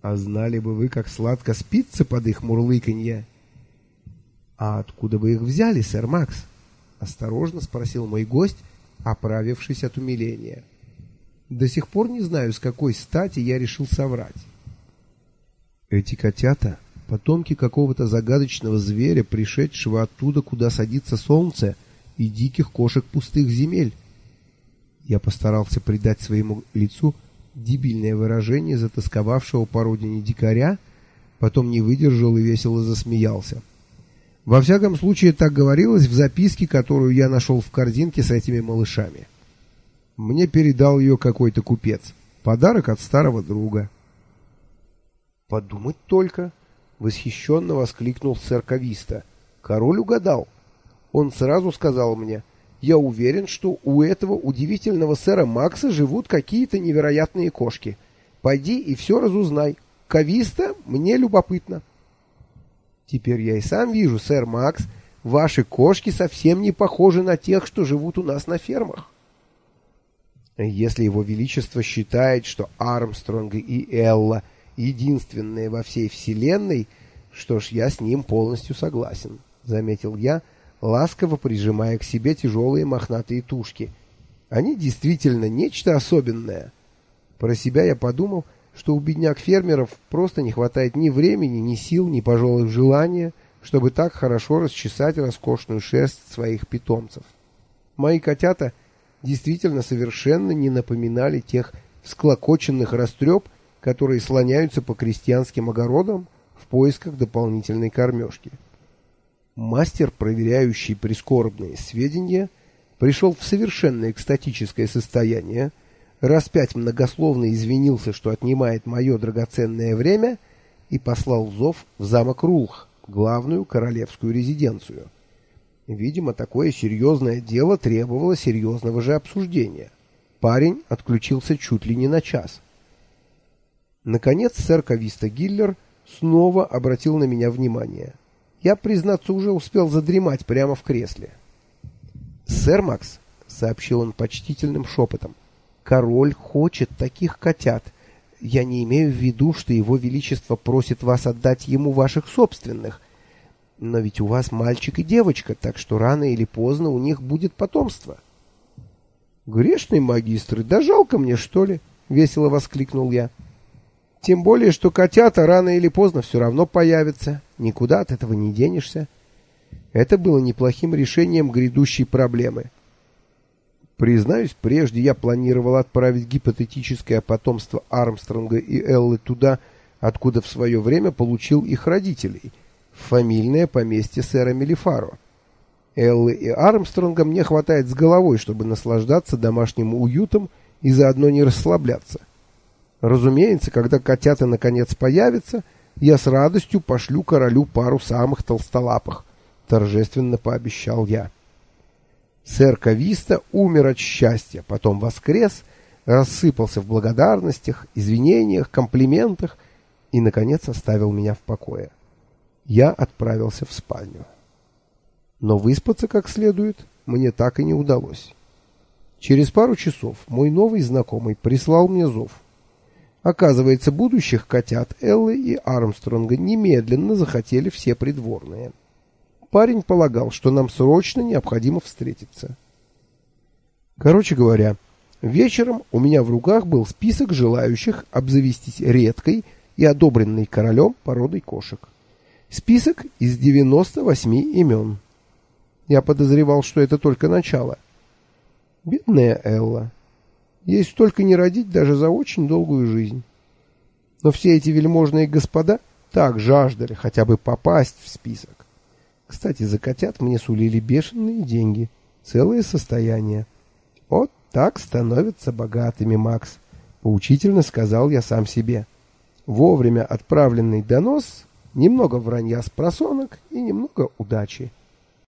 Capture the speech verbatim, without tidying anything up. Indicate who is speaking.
Speaker 1: А знали бы вы, как сладко спится под их мурлыканье. А откуда вы их взяли, сэр Макс? Осторожно спросил мой гость, оправившись от умиления. До сих пор не знаю, с какой стати я решил соврать. Эти котята — потомки какого-то загадочного зверя, пришедшего оттуда, куда садится солнце, и диких кошек пустых земель. Я постарался придать своему лицу дебильное выражение затосковавшего по родине дикаря, потом не выдержал и весело засмеялся. Во всяком случае, так говорилось в записке, которую я нашел в корзинке с этими малышами. Мне передал ее какой-то купец. Подарок от старого друга. «Подумать только!» — восхищенно воскликнул сэр Кависта. «Король угадал. Он сразу сказал мне: я уверен, что у этого удивительного сэра Макса живут какие-то невероятные кошки. Пойди и все разузнай. Кависта, мне любопытно». «Теперь я и сам вижу, сэр Макс, ваши кошки совсем не похожи на тех, что живут у нас на фермах». Если его величество считает, что Армстронг и Элла единственные во всей вселенной, что ж, я с ним полностью согласен, заметил я, ласково прижимая к себе тяжелые мохнатые тушки. Они действительно нечто особенное. Про себя я подумал, что у бедняк-фермеров просто не хватает ни времени, ни сил, ни, пожалуй, желания, чтобы так хорошо расчесать роскошную шерсть своих питомцев. Мои котята действительно совершенно не напоминали тех всклокоченных растреп, которые слоняются по крестьянским огородам в поисках дополнительной кормежки. Мастер, проверяющий прискорбные сведения, пришел в совершенно экстатическое состояние, раз пять многословно извинился, что отнимает мое драгоценное время, и послал зов в замок Рулх, главную королевскую резиденцию. Видимо, такое серьезное дело требовало серьезного же обсуждения. Парень отключился чуть ли не на час. Наконец сэр Кависта Гиллер снова обратил на меня внимание. Я, признаться, уже успел задремать прямо в кресле. «Сэр Макс», — сообщил он почтительным шепотом, — «король хочет таких котят. Я не имею в виду, что его величество просит вас отдать ему ваших собственных. Но ведь у вас мальчик и девочка, так что рано или поздно у них будет потомство». «Грешный магистр, да жалко мне, что ли?» — весело воскликнул я. «Тем более, что котята рано или поздно все равно появятся. Никуда от этого не денешься». Это было неплохим решением грядущей проблемы. Признаюсь, прежде я планировал отправить гипотетическое потомство Армстронга и Эллы туда, откуда в свое время получил их родителей, в фамильное поместье сэра Мелифаро. Эллы и Армстронга мне хватает с головой, чтобы наслаждаться домашним уютом и заодно не расслабляться. Разумеется, когда котята наконец появятся, я с радостью пошлю королю пару самых толстолапых, торжественно пообещал я. Сэр Кависта умер от счастья, потом воскрес, рассыпался в благодарностях, извинениях, комплиментах и, наконец, оставил меня в покое. Я отправился в спальню. Но выспаться как следует мне так и не удалось. Через пару часов мой новый знакомый прислал мне зов. Оказывается, будущих котят Эллы и Армстронга немедленно захотели все придворные. Парень полагал, что нам срочно необходимо встретиться. Короче говоря, вечером у меня в руках был список желающих обзавестись редкой и одобренной королем породой кошек. Список из девяноста восьми имен. Я подозревал, что это только начало. Бедная Элла. Ей столько не родить даже за очень долгую жизнь. Но все эти вельможные господа так жаждали хотя бы попасть в список. Кстати, за котят мне сулили бешеные деньги, целое состояние. Вот так становятся богатыми, Макс, поучительно сказал я сам себе. Вовремя отправленный донос, немного вранья с просонок и немного удачи.